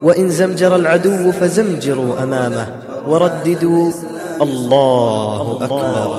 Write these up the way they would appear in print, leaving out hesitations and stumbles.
وإن زمجر العدو فزمجروا أمامه ورددوا الله أكبر.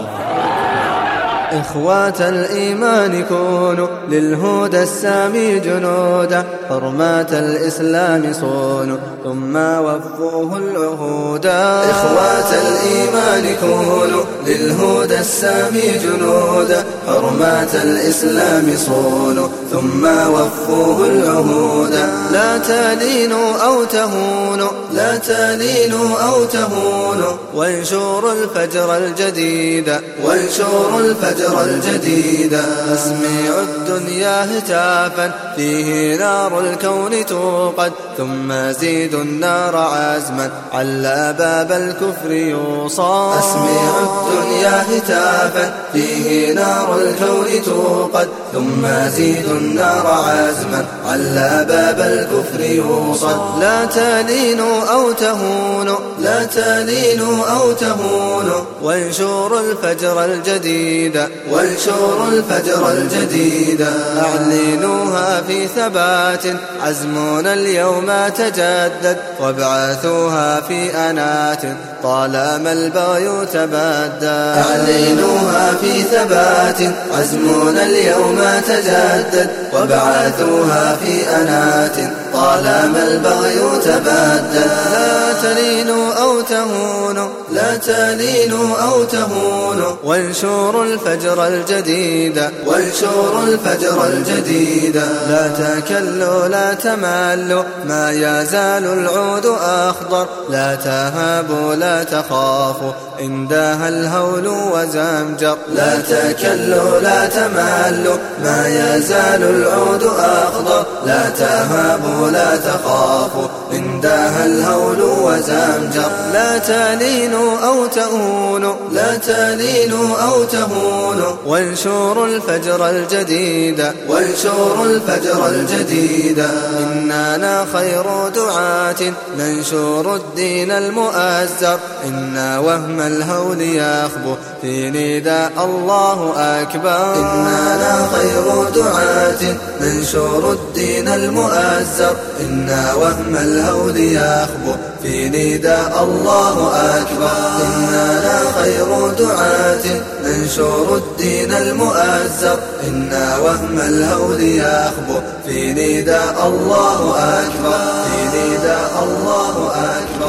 إخوات الإيمان كونوا للهدى السامي جنودا، حرمات الإسلام صونوا ثم وفوه العهودا. إخوات الإيمان كونوا للهدى السامي جنودا، حرمات الإسلام صونوا ثم وفوه العهودا. لا تلينوا أو تهونوا، لا تلينوا أو تهونوا، وانشروا الفجر الجديد، وانشروا الفجر الجديد. أسمعوا الدنيا هتافا فيه نار الكون توقد، ثم زيدوا النار عزما على باب الكفر يوصى. أسمعوا الدنيا هتافا فيه نار الكون توقد، ثم زيدوا النار عزما على باب الكفر يوصى. لا تلينوا أو تهونوا، لا تلينوا أو تهونوا، وانشروا الفجر الجديد، وانشروا الفجر الجديد. أعلنوها في ثبات، عزمنا اليوم تجدد، وابعثوها في أنات طالما البغي تبدد. أعلنوها في ثبات، عزمنا اليوم تجدد، وابعثوها في أنات طالما البغي تبدد. لا تلينوا أو تهونوا، لا تلينوا أو تهونوا، وانشروا الفجر الجديد، وانشروا الفجر الجديد. لا تكلوا لا تملوا، ما يزال العود أخضر، لا تهابوا لا تخافوا إن داها الهول وزمجر. لا تكلوا لا تملوا، ما يزال العود أخضر، لا تهابوا لا تخافوا إن داها الهول وزمجر. لا تلينوا أو تهونوا، لا تلينوا أو تهونوا، وانشروا الفجر الجديد، وانشروا الفجر الجديد. إننا خير دعاة ننشر الدين المؤزر، إنا وهم الهول يخبو في نداء الله أكبر. إننا خير دعاة ننشر الدين المؤزر، إنا وهم الهول يخبو في نداء الله أكبر. إننا خير دعاة ننشر الدين المؤزر، إنا وهم الهول يخبو في نداء الله أكبر، في نداء الله أكبر.